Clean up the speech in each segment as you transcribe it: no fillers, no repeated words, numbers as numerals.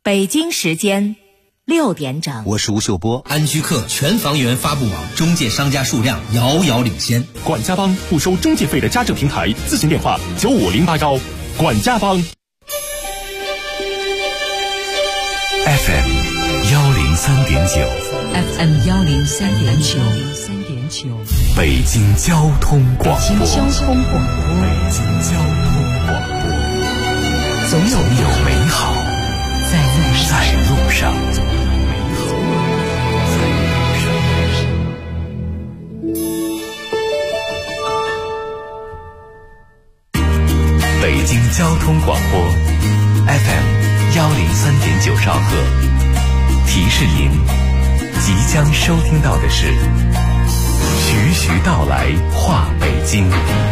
北京时间6点整。 我是吴秀波。 安居客全房源发布网中介商家数量遥遥领先。 管家帮不收中介费的家政平台，咨询电话95081。管家帮。 FM 103.9 FM 103.9 北京交通广播。 北京交通广播，总有美好在路上。北京交通广播 FM 103.9兆赫，提示您即将收听到的是徐徐道来话北京。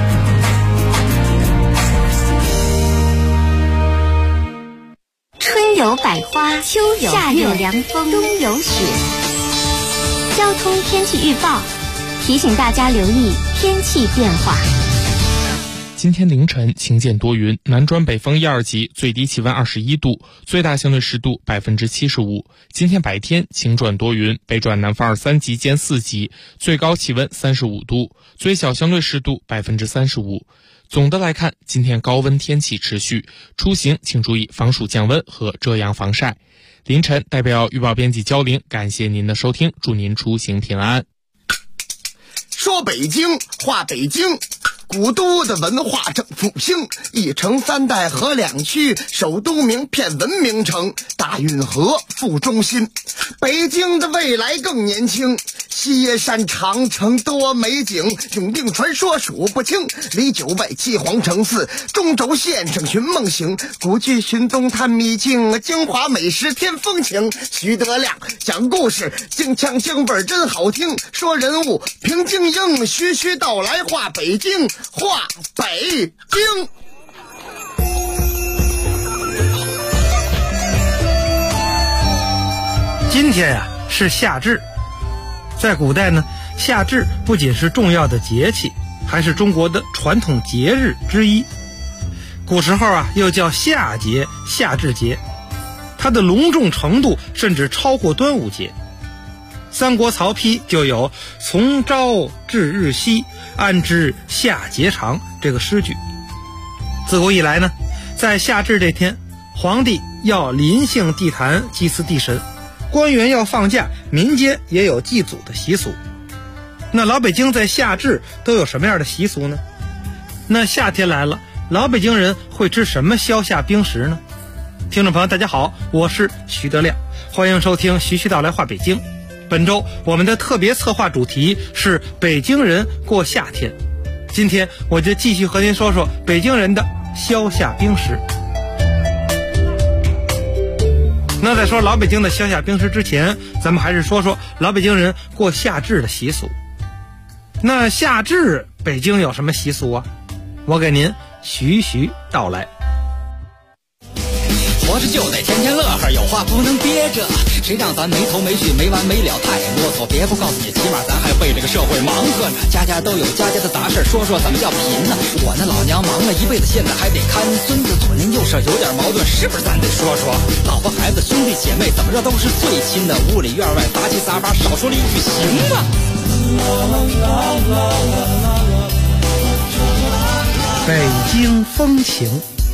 春有百花，秋有夏有凉风，冬有雪。交通天气预报提醒大家留意天气变化。 今天凌晨晴间多云，南转北风1、2级，最低气温21度，最大相对湿度75%。今天白天晴转多云，北转南风2、3级兼4级，最高气温35度，最小相对湿度35%。总的来看，今天高温天气持续，出行请注意防暑降温和遮阳防晒。凌晨代表预报编辑焦玲，感谢您的收听，祝您出行平安。 说北京话北京，古都的文化正复兴，一城三代河两区，首都名片文明城，大运河副中心。北京的未来更年轻，西山长城多美景，永定传说数不清，离九外七皇城寺，中轴线上寻梦行，古剧寻踪探秘境，京华美食添风情。徐德亮讲故事，京腔京味真好听，说人物平京英，徐徐道来话北京，话北京。 今天呀，是夏至。在古代呢，夏至不仅是重要的节气，还是中国的传统节日之一。古时候啊，又叫夏节、夏至节，它的隆重程度甚至超过端午节。三国曹丕就有“从朝至日夕，安知夏节长”这个诗句。自古以来呢，在夏至这天，皇帝要临幸地坛祭祀地神，官员要放假，民间也有祭祖的习俗。那老北京在夏至都有什么样的习俗呢？那夏天来了，老北京人会吃什么消夏冰食呢？听众朋友大家好，我是徐德亮，欢迎收听徐徐道来话北京。本周我们的特别策划主题是北京人过夏天，今天我就继续和您说说北京人的消夏冰食。那在说老北京的消夏冰食之前，咱们还是说说老北京人过夏至的习俗。那夏至北京有什么习俗啊？我给您徐徐道来。 活着就得天天乐呵，有话不能憋着，谁让咱没头没绪没完没了太啰嗦，别不告诉你，起码咱还为这个社会忙活呢。家家都有家家的杂事，说说怎么叫贫呢？我那老娘忙了一辈子，现在还得看孙子，左邻右舍有点矛盾，是不是咱得说说？老婆孩子兄弟姐妹怎么着都是最亲的，屋里院外杂七杂八，少说了一句行吗？ 北京风情。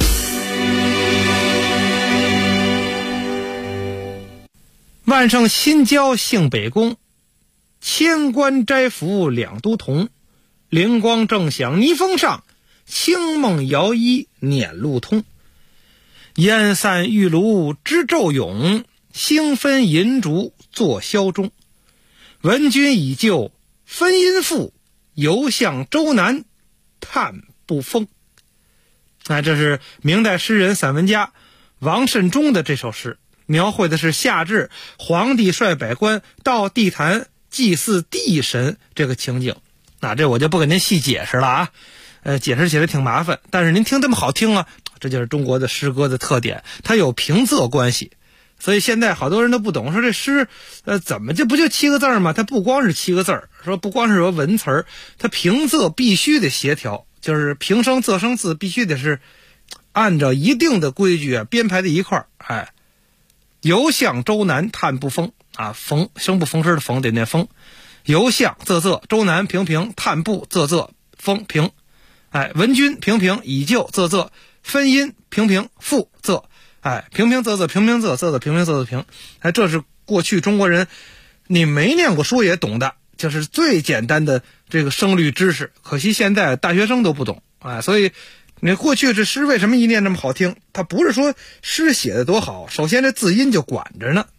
万圣新郊幸北宫，千官斋服两都同，灵光正响霓风上，清梦摇衣辇路通。烟散玉炉知昼永，星分银烛作宵中。闻君已就分阴赋，游向周南探不风。这是明代诗人散文家王慎中的这首诗，描绘的是夏至皇帝率百官到地坛祭祀地神这个情景。这我就不给您细解释了啊，解释起来挺麻烦，但是您听这么好听啊，这就是中国的诗歌的特点，它有平仄关系。所以现在好多人都不懂，说这诗怎么不就7个字吗？它不光是7个字，说不光是有文词儿，它平仄必须得协调，就是平声仄声字必须得是按照一定的规矩编排在一块儿。 游向周南探不丰啊，丰生不逢时的逢得念丰，游向仄周南平平探不仄丰平，文君平平以就仄分音平平复仄，平平仄平平仄平平仄平，这是过去中国人你没念过书也懂的，就是最简单的这个声律知识，可惜现在大学生都不懂所以你过去这诗为什么一念这么好听？它不是说诗写的多好，首先这字音就管着呢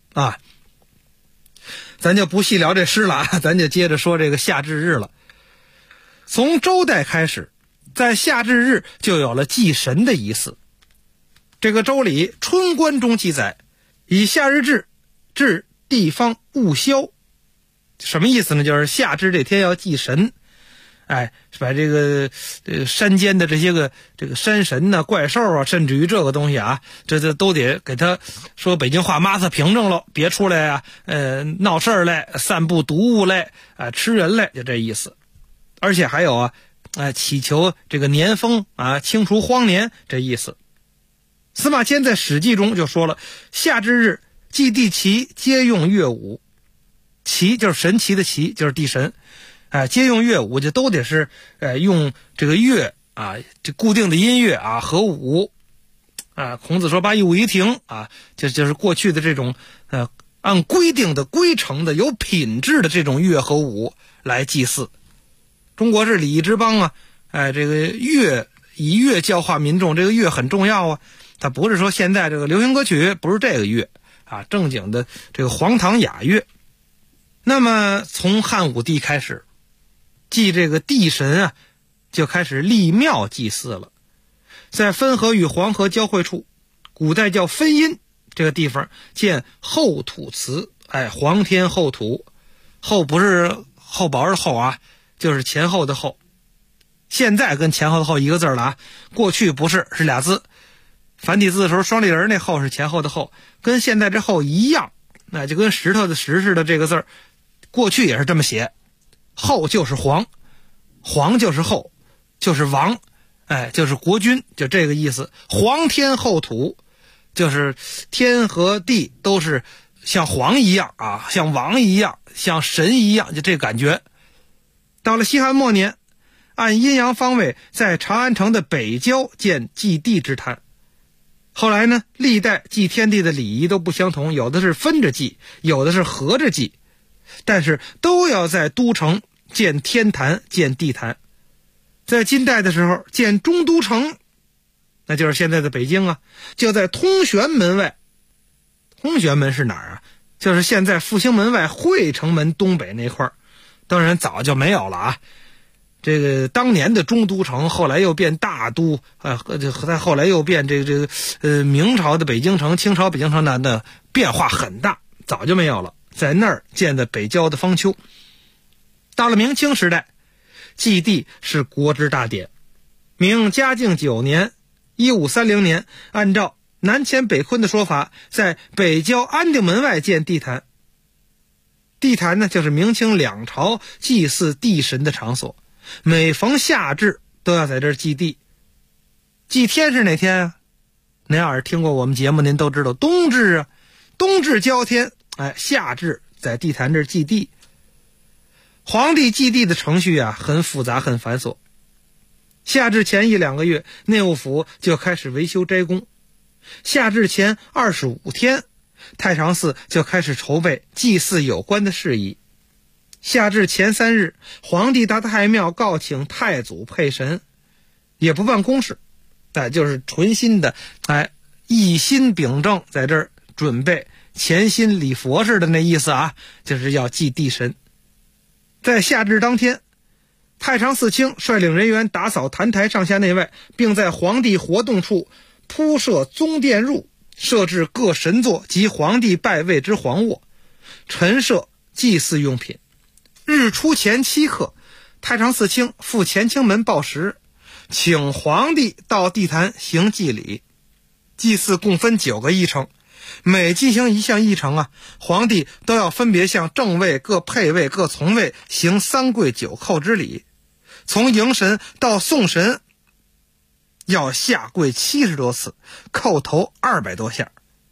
咱就不细聊这诗了咱就接着说这个夏至日了。从周代开始，在夏至日就有了祭神的仪式。这个周礼春官中记载，以夏日至，至地方勿消。什么意思呢？就是夏至这天要祭神，把这个山间的这些个这个山神呢、怪兽啊，甚至于这个东西这都得给他说北京话抹擦平整了，别出来闹事儿来，散布毒物来吃人来，就这意思。而且还有祈求这个年丰清除荒年这意思。司马迁在《史记》中就说了，夏至日祭地旗皆用乐舞，旗就是神奇的旗，就是地神。皆用乐舞，就都得是用这个乐这固定的音乐和舞孔子说八一舞一停就是过去的这种按规定的规程的有品质的这种乐和舞来祭祀。中国是礼仪之邦这个以乐教化民众，这个乐很重要它不是说现在这个流行歌曲不是这个乐正经的这个黄堂雅乐。那么从汉武帝开始，祭这个地神就开始立庙祭祀了。在汾河与黄河交汇处，古代叫汾阴这个地方建后土祠，皇天后土，后不是厚薄的厚就是前后的后。现在跟前后的后一个字了过去不是，是俩字。繁体字的时候双立人那后是前后的后，跟现在这后一样，就跟石头的石似的，这个字过去也是这么写。后就是皇，皇就是后，就是王，就是国君，就这个意思。皇天后土，就是天和地都是像皇一样像王一样，像神一样，就这感觉。到了西汉末年，按阴阳方位在长安城的北郊建祭地之坛。后来呢，历代祭天地的礼仪都不相同，有的是分着祭，有的是合着祭，但是都要在都城建天坛、建地坛。在金代的时候建中都城，那就是现在的北京就在通玄门外。通玄门是哪儿就是现在复兴门外惠城门东北那块儿，当然早就没有了这个当年的中都城后来又变大都再后来又变这个明朝的北京城、清朝北京城的变化很大，早就没有了。在那儿建的北郊的方丘。到了明清时代，祭地是国之大典。明嘉靖9年1530年，按照南迁北昆的说法，在北郊安定门外建地坛。地坛呢，就是明清两朝祭祀地神的场所，每逢夏至都要在这儿祭地。祭天是哪天您要是听过我们节目，您都知道冬至冬至交天，夏至在地坛这儿祭地。皇帝祭地的程序很复杂很繁琐。夏至前1-2个月，内务府就开始维修斋宫。夏至前25天，太常寺就开始筹备祭祀有关的事宜。夏至前3日，皇帝到太庙告请太祖配神，也不办公事，就是纯心的一心秉正，在这儿准备潜心礼佛似的那意思就是要祭地神。在夏至当天，太常寺卿率领人员打扫坛台上下内外，并在皇帝活动处铺设宗殿褥，设置各神座及皇帝拜位之皇卧，陈设祭祀用品。日出前7刻，太常寺卿赴乾清门报时，请皇帝到地坛行祭礼。祭祀共分9个议程，每进行一项议程皇帝都要分别向正位、各配位、各从位行3跪9叩之礼。从迎神到送神要下跪70多次，叩头200多下。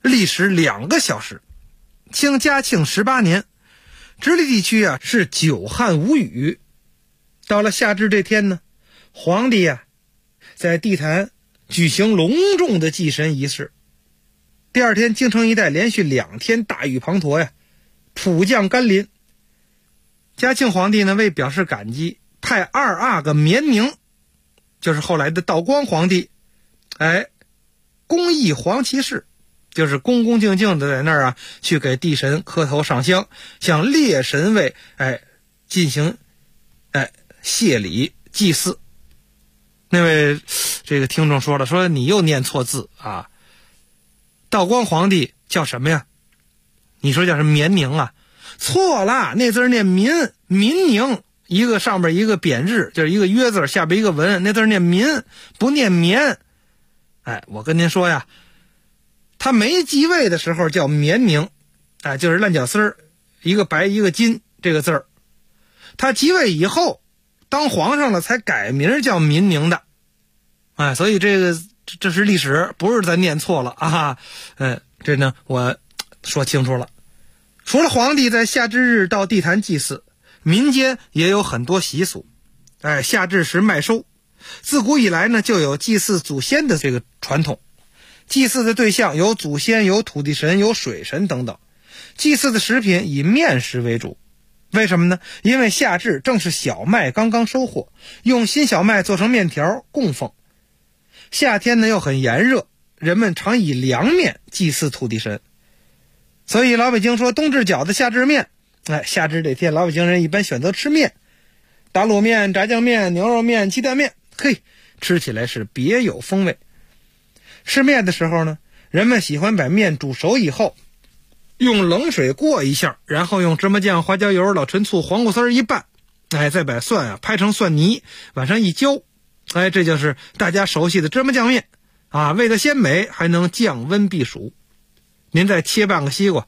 历时2个小时。清嘉庆18年，直隶地区啊是久旱无雨。到了夏至这天呢，皇帝啊在地坛举行隆重的祭神仪式。第二天，京城一带连续2天大雨滂沱呀，普降甘霖。嘉庆皇帝呢为表示感激，派2阿哥绵宁，就是后来的道光皇帝，公诣黄旗士，就是恭恭敬敬的在那儿啊去给地神磕头上香，向列神位进行谢礼祭祀。那位这个听众说了，说你又念错字啊，道光皇帝叫什么呀？你说叫什么绵宁啊？错了，那字念民宁，一个上边一个扁日，就是一个约字下边一个文，那字念民，不念绵。我跟您说呀，他没继位的时候叫绵宁，就是烂脚丝儿，一个白一个金这个字儿。他继位以后当皇上了才改名叫民宁的。所以这是历史，不是咱念错了啊。这呢我说清楚了。除了皇帝在夏至日到地坛祭祀，民间也有很多习俗。夏至时麦收，自古以来呢就有祭祀祖先的这个传统。祭祀的对象有祖先，有土地神，有水神等等。祭祀的食品以面食为主。为什么呢？因为夏至正是小麦刚刚收获，用新小麦做成面条供奉。夏天呢又很炎热，人们常以凉面祭祀土地神。所以老北京说冬至饺子夏至面，夏至这天老北京人一般选择吃面，打卤面、炸酱面、牛肉面、鸡蛋面，吃起来是别有风味。吃面的时候呢，人们喜欢把面煮熟以后用冷水过一下，然后用芝麻酱、花椒油、老陈醋、黄瓜丝一拌，再把蒜拍成蒜泥，往上一浇，这就是大家熟悉的芝麻酱面味道鲜美，还能降温避暑。您再切半个西瓜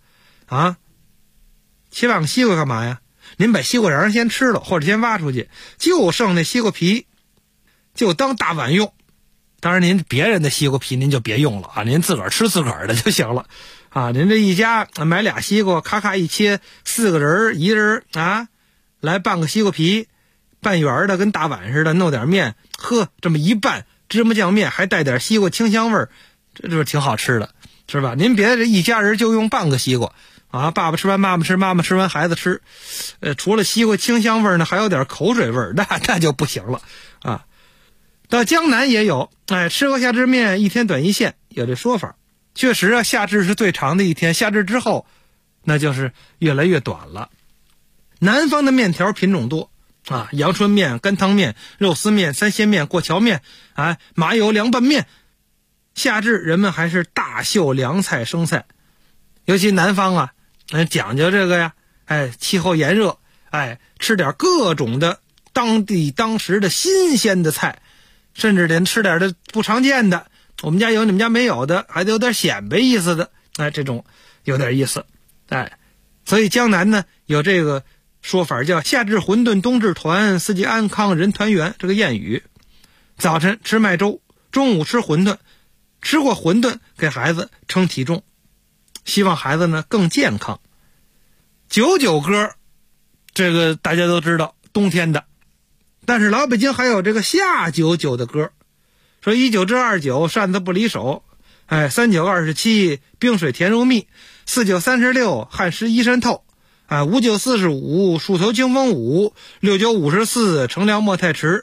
切半个西瓜干嘛呀？您把西瓜瓤先吃了，或者先挖出去，就剩那西瓜皮就当大碗用。当然您别人的西瓜皮您就别用了您自个儿吃自个儿的就行了您这一家买俩西瓜，咔咔一切，4个人，一人来半个西瓜皮，半圆的跟大碗似的，弄点面，这么一拌，芝麻酱面还带点西瓜清香味儿，这就是挺好吃的，是吧？您别这一家人就用半个西瓜爸爸吃完妈妈吃，妈妈吃完孩子吃，除了西瓜清香味儿呢，还有点口水味儿，那就不行了到江南也有吃个夏至面，一天短一线，有这说法。确实夏至是最长的一天，夏至之后那就是越来越短了。南方的面条品种多阳春面、干汤面、肉丝面、三鲜面、过桥面麻油凉拌面。夏至人们还是大秀凉菜生菜，尤其南方讲究这个呀气候炎热吃点各种的当地当时的新鲜的菜，甚至连吃点的不常见的，我们家有你们家没有的，还得有点显摆意思的这种有点意思所以江南呢有这个说法叫夏至馄饨冬至团，四季安康人团圆，这个谚语。早晨吃麦粥，中午吃馄饨，吃过馄饨给孩子称体重，希望孩子呢更健康。99歌这个大家都知道，冬天的，但是老北京还有这个夏99的歌，说19至29扇子不离手，39、27冰水甜如蜜，49、36汗湿衣衫透，59、45梳头清风舞，69、54乘凉莫太迟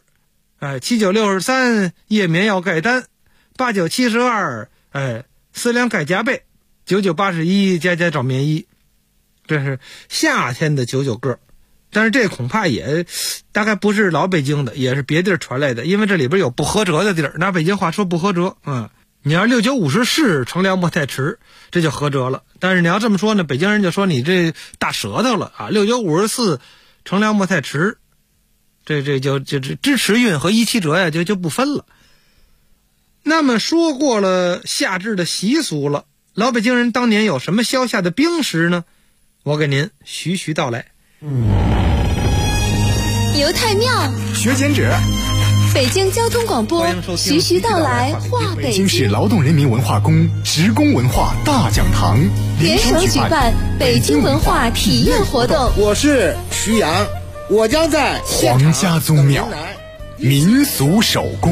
，79、63夜眠要盖单，89、72思量盖夹被，99、81家家找棉衣。这是夏天的99歌，但是这恐怕也大概不是老北京的，也是别地儿传来的，因为这里边有不合辙的地儿，拿北京话说不合辙你要69、54乘凉莫太迟，这就合辙了。但是你要这么说呢，北京人就说你这大舌头了69、54乘凉莫太迟，这就支持韵和一七折呀就不分了。那么说过了夏至的习俗了，老北京人当年有什么消夏的冰食呢？我给您徐徐道来。 犹太庙学剪纸， 北京交通广播徐徐道来话北京。 北京市劳动人民文化宫职工文化大讲堂联手举办北京文化体验活动。 我是徐阳，我将在皇家宗庙民俗手工。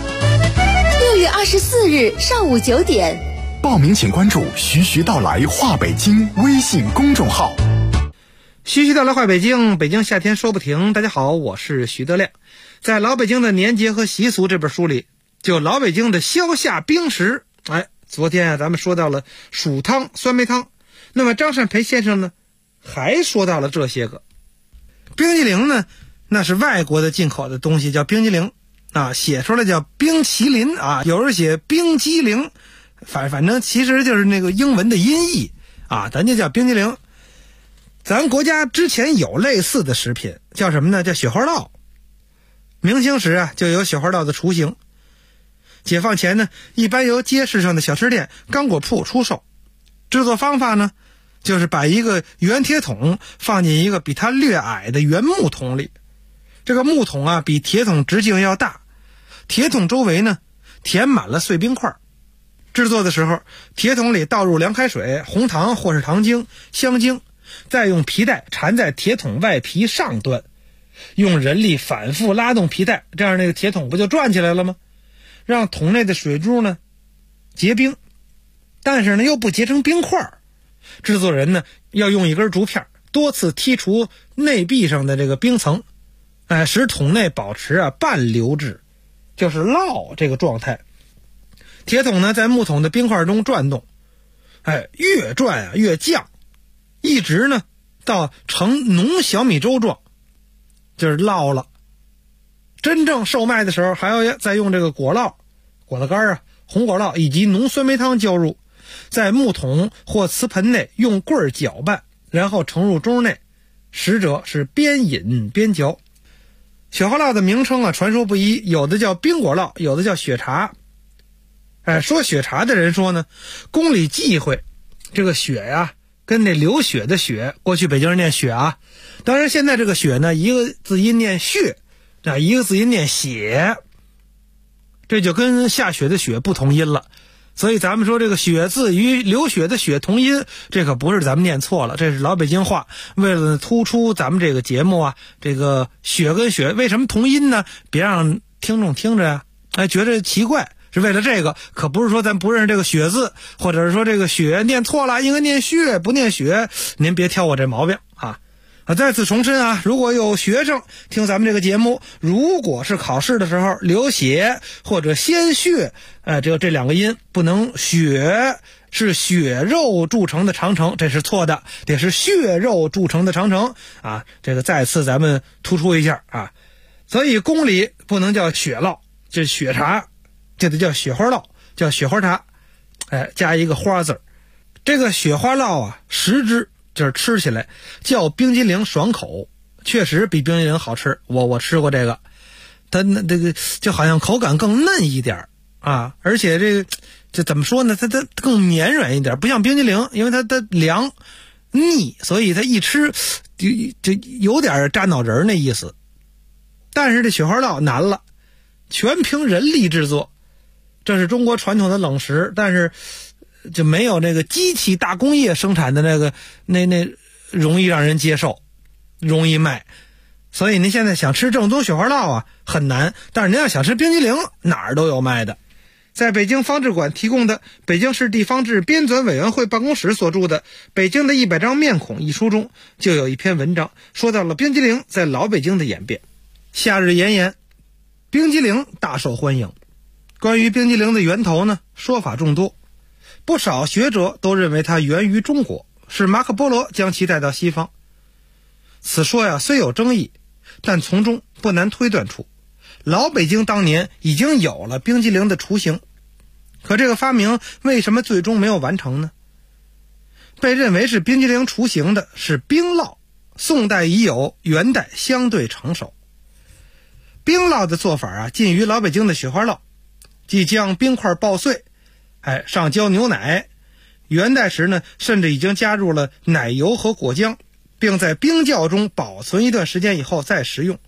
6月24日上午9点， 报名请关注徐徐道来话北京微信公众号。 徐徐道来话北京，北京夏天说不停。大家好，我是徐德亮。在老北京的年节和习俗这本书里，就老北京的消夏冰食。昨天咱们说到了薯汤、酸梅汤，那么张善培先生呢还说到了这些个。冰激凌呢，那是外国的进口的东西，叫冰激凌写出来叫冰淇淋有人写冰激凌，反正其实就是那个英文的音译咱就叫冰激凌。咱国家之前有类似的食品，叫什么呢？叫雪花酪。明清时就有雪花酪的雏形。解放前呢，一般由街市上的小吃店、干果铺出售。制作方法呢，就是把一个圆铁桶放进一个比它略矮的圆木桶里。这个木桶比铁桶直径要大，铁桶周围呢填满了碎冰块。制作的时候，铁桶里倒入凉开水、红糖或是糖精、香精，再用皮带缠在铁桶外皮上端，用人力反复拉动皮带，这样那个铁桶不就转起来了吗？让桶内的水珠呢结冰，但是呢又不结成冰块。制作人呢要用一根竹片多次剔除内壁上的这个冰层，使桶内保持半流质，就是烙这个状态。铁桶呢在木桶的冰块中转动，越转越降，一直呢到成浓小米粥状，就是烙了。真正售卖的时候还要再用这个果酪、果子干红果酪以及浓酸梅汤浇入，在木桶或瓷盆内用棍搅拌，然后盛入盅内，食者是边饮边嚼。雪花酪的名称传说不一，有的叫冰果酪，有的叫雪茶。说雪茶的人说呢，宫里忌讳这个雪跟那流血的血，过去北京人念血当然现在这个血呢，一个字音念血，一个字音念血，这就跟下雪的雪不同音了。所以咱们说这个血字与流血的血同音，这可不是咱们念错了，这是老北京话。为了突出咱们这个节目这个血跟血为什么同音呢？别让听众听着觉得奇怪，是为了这个，可不是说咱不认识这个血字，或者是说这个血念错了，应该念血不念血，您别挑我这毛病再次重申如果有学生听咱们这个节目，如果是考试的时候流血或者鲜血，这两个音不能血是血肉铸成的长城，这是错的，得是血肉铸成的长城这个再次咱们突出一下所以宫里不能叫血酪，这血茶就得叫雪花酪，叫雪花茶，加一个花字。这个雪花酪食之就是吃起来叫冰激凌爽口，确实比冰激凌好吃，我吃过这个，它这个就好像口感更嫩一点而且这怎么说呢，它更绵软一点，不像冰激凌，因为它凉腻，所以它一吃就有点扎脑仁那意思。但是这雪花酪难了，全凭人力制作，这是中国传统的冷食，但是就没有那个机器大工业生产的那容易让人接受，容易卖。所以您现在想吃正宗雪花酪很难，但是您要想吃冰激凌，哪儿都有卖的。在北京方志馆提供的北京市地方志编纂委员会办公室所著的《北京的100张面孔》一书中，就有一篇文章说到了冰激凌在老北京的演变。夏日炎炎，冰激凌大受欢迎。关于冰激凌的源头呢，说法众多，不少学者都认为它源于中国，是马可波罗将其带到西方。此说虽有争议，但从中不难推断出老北京当年已经有了冰激凌的雏形。可这个发明为什么最终没有完成呢？被认为是冰激凌雏形的是冰酪，宋代已有，元代相对成熟。冰酪的做法近于老北京的雪花酪，即将冰块爆碎，上浇牛奶。元代时呢，甚至已经加入了奶油和果浆，并在冰窖中保存一段时间以后再食用。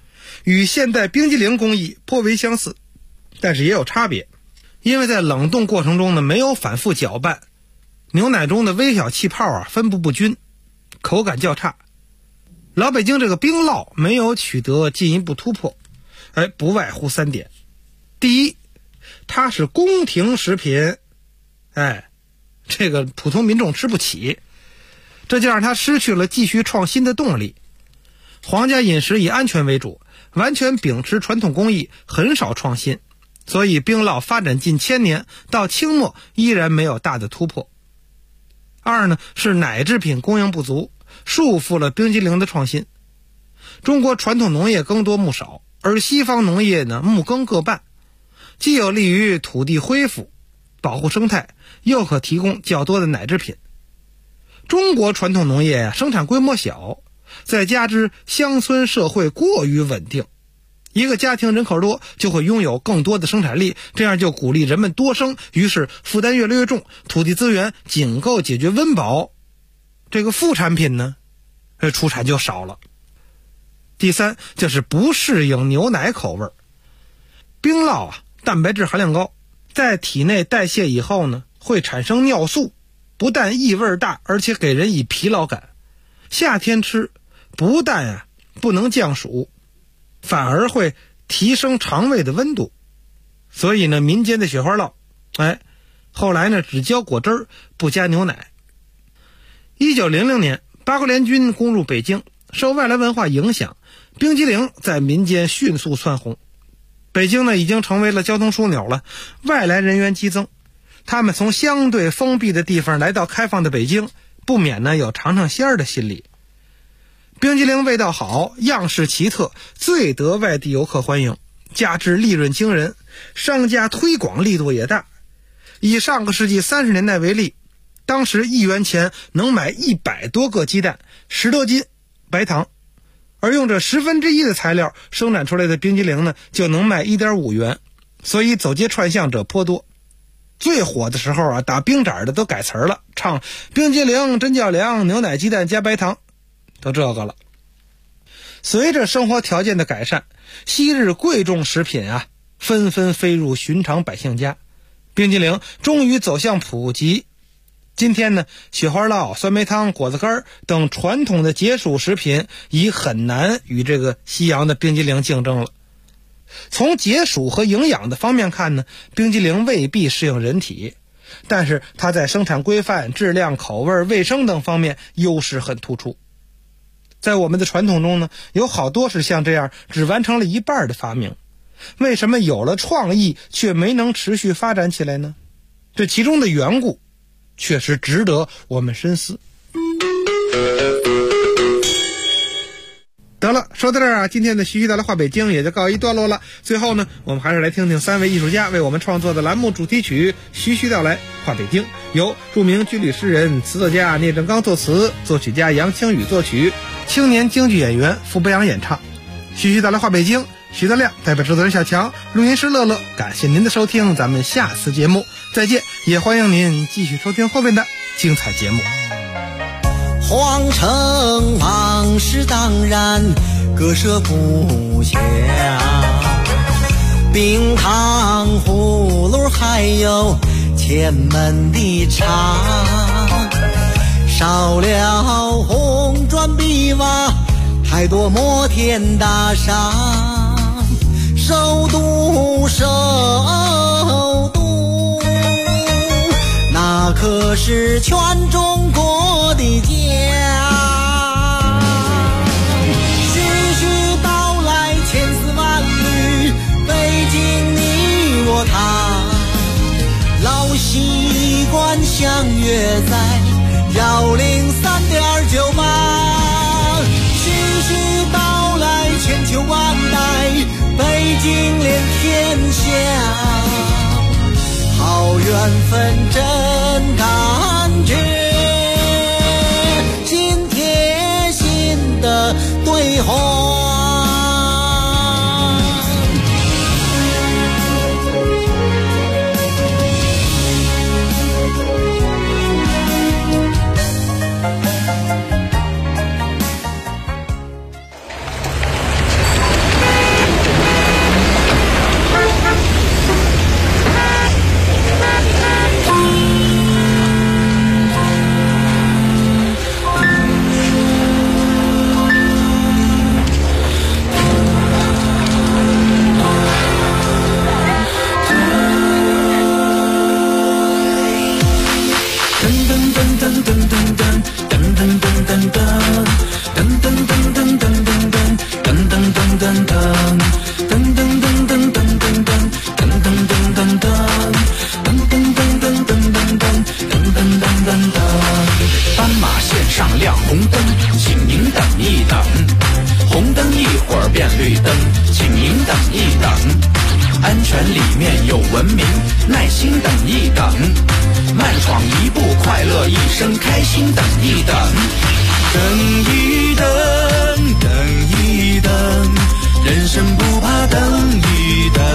与现代冰激凌工艺颇为相似，但是也有差别。因为在冷冻过程中呢，没有反复搅拌，牛奶中的微小气泡分布不均，口感较差。老北京这个冰酪没有取得进一步突破，不外乎3点。第一，它是宫廷食品，这个普通民众吃不起，这就让它失去了继续创新的动力。皇家饮食以安全为主，完全秉持传统工艺，很少创新，所以冰酪发展近1000年，到清末依然没有大的突破。二呢，是奶制品供应不足，束缚了冰激凌的创新。中国传统农业耕多牧少，而西方农业呢牧耕各半，既有利于土地恢复、保护生态，又可提供较多的奶制品。中国传统农业生产规模小，再加之乡村社会过于稳定，一个家庭人口多就会拥有更多的生产力，这样就鼓励人们多生，于是负担越来越重，土地资源仅够解决温饱，这个副产品呢出产就少了。第三，就是不适应牛奶口味。冰酪蛋白质含量高，在体内代谢以后呢，会产生尿素，不但异味大，而且给人以疲劳感。夏天吃不但不能降暑，反而会提升肠胃的温度。所以呢，民间的雪花酪后来呢只浇果汁不加牛奶。1900年八国联军攻入北京，受外来文化影响，冰激凌在民间迅速窜红。北京呢已经成为了交通枢纽了，外来人员激增，他们从相对封闭的地方来到开放的北京，不免呢有尝尝鲜儿的心理。冰激凌味道好，样式奇特，最得外地游客欢迎，加之利润惊人，商家推广力度也大。以上个世纪30年代为例，当时1元钱能买100多个鸡蛋，10多斤白糖，而用这1/10的材料生产出来的冰激凌呢，就能卖1.5元，所以走街串巷者颇多。最火的时候打冰盏的都改词了，唱冰激凌真叫凉，牛奶鸡蛋加白糖，都这个了。随着生活条件的改善，昔日贵重食品纷纷飞入寻常百姓家，冰激凌终于走向普及。今天呢，雪花酪、酸梅汤、果子干等传统的解暑食品已很难与这个西洋的冰激凌竞争了。从解暑和营养的方面看呢，冰激凌未必适应人体，但是它在生产规范、质量、口味、卫生等方面优势很突出。在我们的传统中呢，有好多是像这样只完成了一半的发明，为什么有了创意却没能持续发展起来呢？这其中的缘故确实值得我们深思。得了，说到这儿今天的徐徐带来话北京也就告一段落了。最后呢，我们还是来听听3位艺术家为我们创作的栏目主题曲《徐徐道来话北京》，由著名军旅诗人、词作家聂正刚作词，作曲家杨清宇作曲，青年京剧演员傅博洋演唱。徐徐带来话北京，徐德亮代表制作人小强，录音师乐乐，感谢您的收听，咱们下次节目再见，也欢迎您继续收听后面的精彩节目。 皇城往事当然割舍不下，冰糖葫芦还有前门的茶，少了红砖碧瓦，太多摩天大厦，首都那可是全中国的家。徐徐道来千丝万缕，北京你我他，老习惯相约在103.98。徐徐道来千秋万代，北京连天下，好缘分真感觉，心贴心的对话。 全里面有文明，耐心等一等，慢闯一步，快乐一生，开心等一等，等一等，等一等，人生不怕等一等，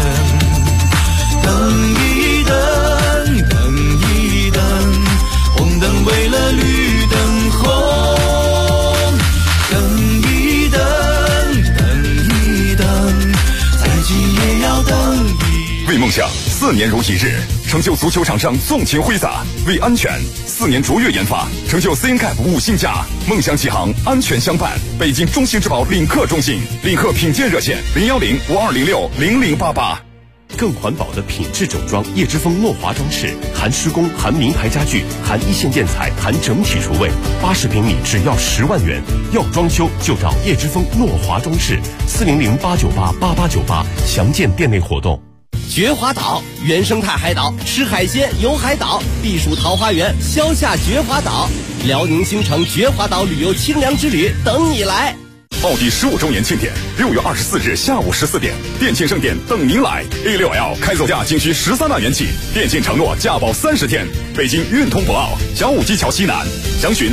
等一等，等一等，红灯为了绿灯红，等一等，等一等，再急也要等一等。 为梦想4年如一日，成就足球场上纵情挥洒；为安全4年卓越研发，成就 CNCAP 5星加。梦想启航，安全相伴。北京中信质保领克中心领克品鉴热线010-5206-0088。 更环保的品质整装，叶之峰诺华装饰，含施工，含名牌家具，含一线建材，含整体厨卫，80平米只要10万元。要装修就找叶之峰诺华装饰，400-898-8898，详见店内活动。 绝华岛原生态海岛，吃海鲜游海岛，避暑桃花源，消夏绝华岛，辽宁新城绝华岛旅游清凉之旅等你来。 奥迪15周年庆典，6月24日下午14点，电信盛典等您来。A6L 开走价仅需13万元起，电信承诺价保30天。北京运通博奥小武基桥西南，详询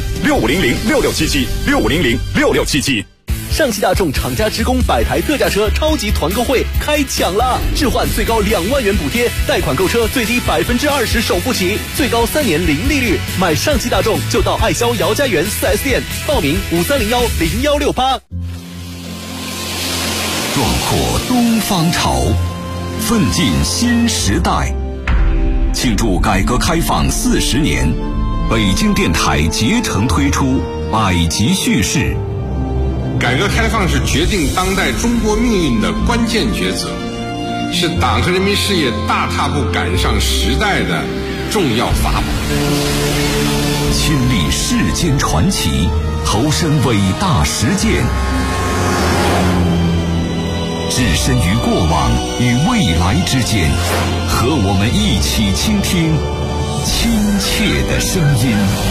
6500-6677，6500-6677。 上汽大众厂家职工100台特价车超级团购会开抢了，置换最高2万元补贴，贷款购车最低20%首付起，最高3年零利率。买上汽大众就到爱肖姚家园4S店，报名5301-0168。 壮阔东方潮，奋进新时代。庆祝改革开放40年，北京电台竭诚推出百集叙事。 改革开放是决定当代中国命运的关键抉择，是党和人民事业大踏步赶上时代的重要法宝。 亲历世间传奇，投身伟大实践，置身于过往与未来之间，和我们一起倾听亲切的声音。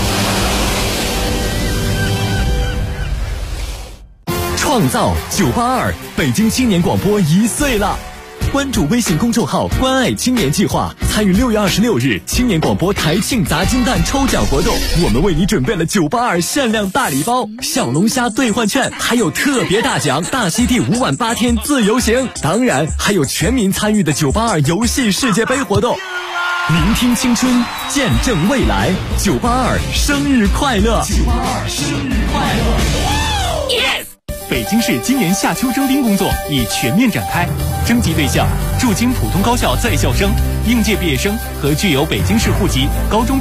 创造982，北京青年广播1岁了！关注微信公众号“关爱青年计划”，参与6月26日青年广播台庆砸金蛋抽奖活动。我们为你准备了982限量大礼包、小龙虾兑换券，还有特别大奖大溪地5晚8天自由行，当然还有全民参与的982游戏世界杯活动。聆听青春，见证未来，982生日快乐！982生日快乐 ！Yes。北京市今年夏秋征兵工作已全面展开，征集对象：驻京普通高校在校生、应届毕业生和具有北京市户籍、高中